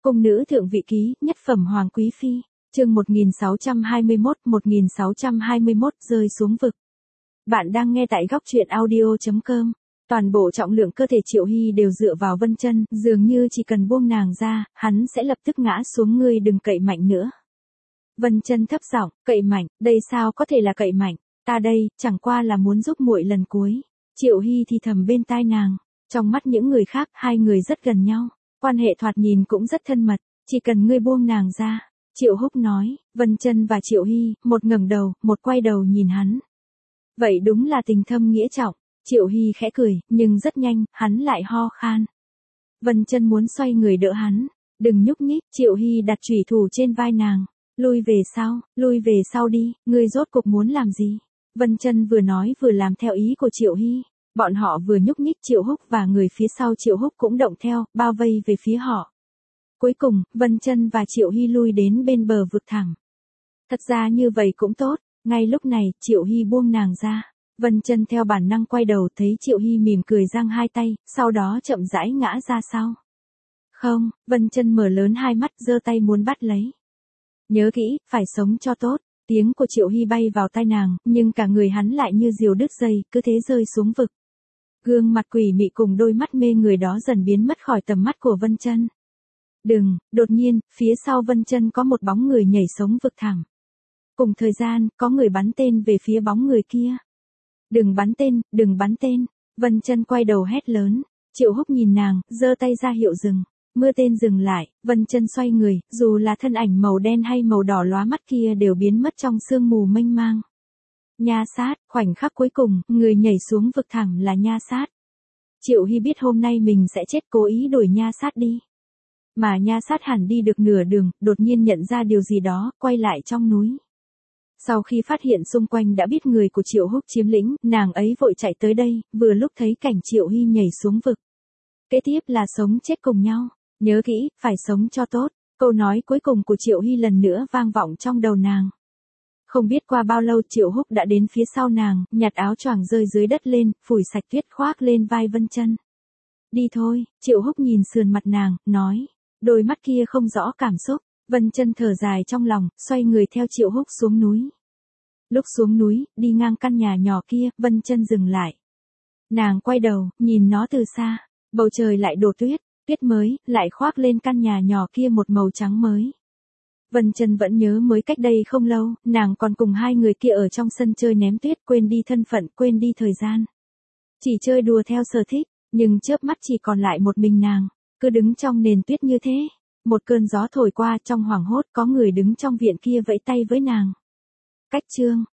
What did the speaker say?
Cung nữ thượng vị ký, nhất phẩm hoàng quý phi, chương 1621 rơi xuống vực. Bạn đang nghe tại góc truyện audio.com. Toàn bộ trọng lượng cơ thể Triệu Hy đều dựa vào Vân Chân, dường như chỉ cần buông nàng ra, hắn sẽ lập tức ngã xuống, ngươi đừng cậy mạnh nữa. Vân Chân thấp giọng, cậy mạnh, đây sao có thể là cậy mạnh, ta đây, chẳng qua là muốn giúp muội lần cuối. Triệu Hy thì thầm bên tai nàng, trong mắt những người khác, hai người rất gần nhau, quan hệ thoạt nhìn cũng rất thân mật, chỉ cần ngươi buông nàng ra. Triệu Húc nói, Vân Chân và Triệu Hy, một ngẩng đầu, một quay đầu nhìn hắn. Vậy đúng là tình thâm nghĩa trọng. Triệu Hy khẽ cười, nhưng rất nhanh, hắn lại ho khan. Vân Chân muốn xoay người đỡ hắn, đừng nhúc nhích. Triệu Hy đặt chủy thủ trên vai nàng, lui về sau đi, ngươi rốt cuộc muốn làm gì? Vân Chân vừa nói vừa làm theo ý của Triệu Hy, bọn họ vừa nhúc nhích, Triệu Húc và người phía sau Triệu Húc cũng động theo, bao vây về phía họ. Cuối cùng, Vân Chân và Triệu Hy lui đến bên bờ vực thẳm. Thật ra như vậy cũng tốt, ngay lúc này, Triệu Hy buông nàng ra. Vân Chân theo bản năng quay đầu, thấy Triệu Hy mỉm cười giang hai tay, sau đó chậm rãi ngã ra sau. Không, Vân Chân mở lớn hai mắt, giơ tay muốn bắt lấy. Nhớ kỹ, phải sống cho tốt. Tiếng của Triệu Hy bay vào tai nàng, nhưng cả người hắn lại như diều đứt dây, cứ thế rơi xuống vực. Gương mặt quỷ mị cùng đôi mắt mê người đó dần biến mất khỏi tầm mắt của Vân Chân. Đột nhiên, phía sau Vân Chân có một bóng người nhảy xuống vực thẳm. Cùng thời gian, có người bắn tên về phía bóng người kia. Đừng bắn tên. Vân Chân quay đầu hét lớn. Triệu Húc nhìn nàng, giơ tay ra hiệu dừng. Mưa tên dừng lại, Vân Chân xoay người, dù là thân ảnh màu đen hay màu đỏ lóa mắt kia đều biến mất trong sương mù mênh mang. Nha Sát, khoảnh khắc cuối cùng, người nhảy xuống vực thẳm là Nha Sát. Triệu Hy biết hôm nay mình sẽ chết, cố ý đuổi Nha Sát đi. Mà Nha Sát hẳn đi được nửa đường, đột nhiên nhận ra điều gì đó, quay lại trong núi. Sau khi phát hiện xung quanh đã biết người của Triệu Húc chiếm lĩnh, nàng ấy vội chạy tới đây, vừa lúc thấy cảnh Triệu Hy nhảy xuống vực. Kế tiếp là sống chết cùng nhau, nhớ kỹ, phải sống cho tốt. Câu nói cuối cùng của Triệu Hy lần nữa vang vọng trong đầu nàng. Không biết qua bao lâu Triệu Húc đã đến phía sau nàng, nhặt áo choàng rơi dưới đất lên, phủi sạch tuyết khoác lên vai Vân Chân. Đi thôi. Triệu Húc nhìn sườn mặt nàng, nói. Đôi mắt kia không rõ cảm xúc. Vân Chân thở dài trong lòng, xoay người theo Triệu Húc xuống núi. Lúc xuống núi, đi ngang căn nhà nhỏ kia, Vân Chân dừng lại. Nàng quay đầu, nhìn nó từ xa. Bầu trời lại đổ tuyết, tuyết mới, lại khoác lên căn nhà nhỏ kia một màu trắng mới. Vân Chân vẫn nhớ mới cách đây không lâu, nàng còn cùng hai người kia ở trong sân chơi ném tuyết, quên đi thân phận, quên đi thời gian. Chỉ chơi đùa theo sở thích, nhưng chớp mắt chỉ còn lại một mình nàng, cứ đứng trong nền tuyết như thế. Một cơn gió thổi qua, trong hoảng hốt có người đứng trong viện kia vẫy tay với nàng. Cách chương